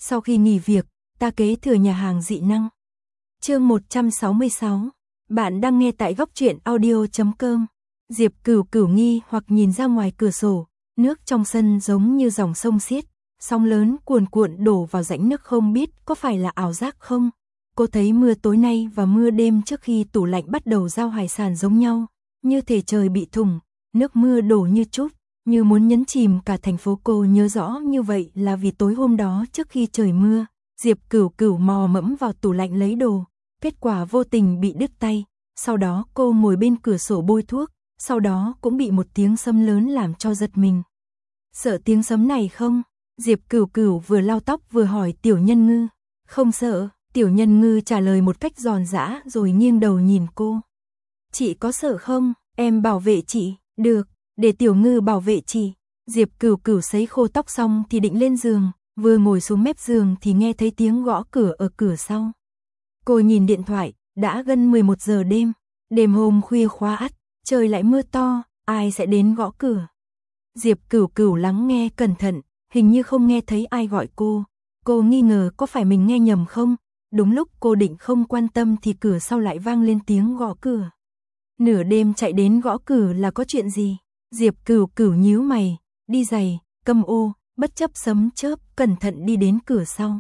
Sau khi nghỉ việc, ta kế thừa nhà hàng dị năng. Chương 166. Bạn đang nghe tại goctruyện.audio.com. Diệp Cửu Cửu nghi hoặc nhìn ra ngoài cửa sổ, nước trong sân giống như dòng sông xiết, sóng lớn cuồn cuộn đổ vào rãnh nước, không biết có phải là ảo giác không. Cô thấy mưa tối nay và mưa đêm trước khi tủ lạnh bắt đầu giao hải sản giống nhau, như thể trời bị thủng, nước mưa đổ như chút, như muốn nhấn chìm cả thành phố. Cô nhớ rõ như vậy là vì tối hôm đó trước khi trời mưa, Diệp Cửu Cửu mò mẫm vào tủ lạnh lấy đồ, kết quả vô tình bị đứt tay. Sau đó cô ngồi bên cửa sổ bôi thuốc, sau đó cũng bị một tiếng sấm lớn làm cho giật mình. Sợ tiếng sấm này không? Diệp Cửu Cửu vừa lau tóc vừa hỏi Tiểu Nhân Ngư. Không sợ. Tiểu Nhân Ngư trả lời một cách giòn giã rồi nghiêng đầu nhìn cô. Chị có sợ không? Em bảo vệ chị. Được, để Tiểu Ngư bảo vệ chị. Diệp Cửu Cửu sấy khô tóc xong thì định lên giường, vừa ngồi xuống mép giường thì nghe thấy tiếng gõ cửa ở cửa sau. Cô nhìn điện thoại, đã gần 11 giờ đêm, đêm hôm khuya khóa ắt, trời lại mưa to, ai sẽ đến gõ cửa? Diệp Cửu Cửu lắng nghe cẩn thận, hình như không nghe thấy ai gọi cô. Cô nghi ngờ có phải mình nghe nhầm không? Đúng lúc cô định không quan tâm thì cửa sau lại vang lên tiếng gõ cửa. Nửa đêm chạy đến gõ cửa là có chuyện gì? Diệp Cửu Cửu nhíu mày, đi giày, câm ô, bất chấp sấm chớp, cẩn thận đi đến cửa sau.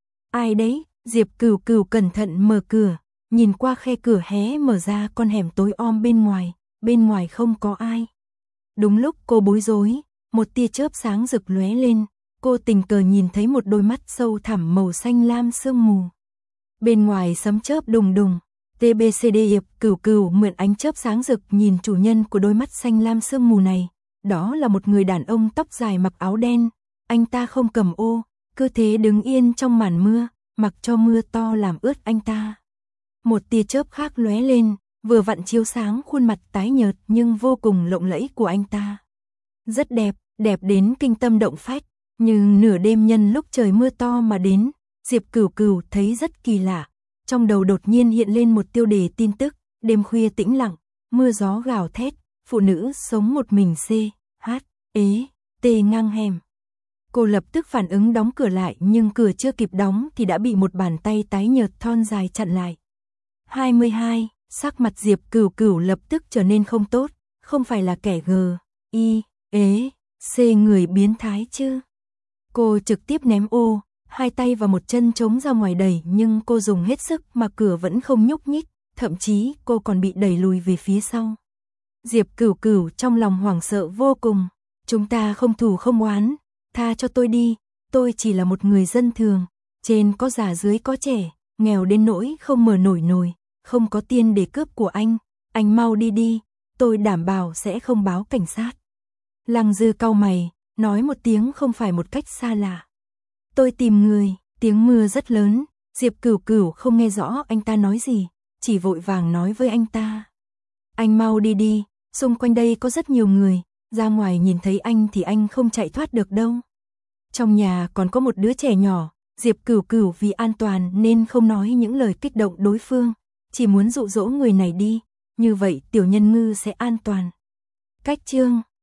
Ai đấy? Diệp Cửu Cửu cẩn thận mở cửa, nhìn qua khe cửa hé mở ra con hẻm tối om bên ngoài không có ai. Đúng lúc cô bối rối, một tia chớp sáng rực lóe lên, cô tình cờ nhìn thấy một đôi mắt sâu thẳm màu xanh lam sương mù. Bên ngoài sấm chớp đùng đùng, TBCD. Diệp Cửu Cửu mượn ánh chớp sáng rực nhìn chủ nhân của đôi mắt xanh lam sương mù này, đó là một người đàn ông tóc dài mặc áo đen, anh ta không cầm ô, cứ thế đứng yên trong màn mưa, mặc cho mưa to làm ướt anh ta. Một tia chớp khác lóe lên, vừa vặn chiếu sáng khuôn mặt tái nhợt nhưng vô cùng lộng lẫy của anh ta. Rất đẹp, đẹp đến kinh tâm động phách, nhưng nửa đêm nhân lúc trời mưa to mà đến, Diệp Cửu Cửu thấy rất kỳ lạ. Trong đầu đột nhiên hiện lên một tiêu đề tin tức, đêm khuya tĩnh lặng, mưa gió gào thét, phụ nữ sống một mình CHT ngang hẻm. Cô lập tức phản ứng đóng cửa lại, nhưng cửa chưa kịp đóng thì đã bị một bàn tay tái nhợt thon dài chặn lại. 22, sắc mặt Diệp Cửu Cửu lập tức trở nên không tốt, không phải là kẻ C người biến thái chứ. Cô trực tiếp ném ô, hai tay và một chân trống ra ngoài đẩy, nhưng cô dùng hết sức mà cửa vẫn không nhúc nhích, thậm chí cô còn bị đẩy lùi về phía sau. Diệp Cửu Cửu trong lòng hoảng sợ vô cùng. Chúng ta không thù không oán, tha cho tôi đi, tôi chỉ là một người dân thường, trên có già dưới có trẻ, nghèo đến nỗi không mở nổi nồi, không có tiền để cướp của anh mau đi đi, tôi đảm bảo sẽ không báo cảnh sát. Lăng Dư cau mày, nói một tiếng không phải một cách xa lạ. Tôi tìm người. Tiếng mưa rất lớn, Diệp Cửu Cửu không nghe rõ anh ta nói gì, chỉ vội vàng nói với anh ta. Anh mau đi đi, xung quanh đây có rất nhiều người, ra ngoài nhìn thấy anh thì anh không chạy thoát được đâu. Trong nhà còn có một đứa trẻ nhỏ, Diệp Cửu Cửu vì an toàn nên không nói những lời kích động đối phương, chỉ muốn dụ dỗ người này đi, như vậy Tiểu Nhân Ngư sẽ an toàn. Cách chương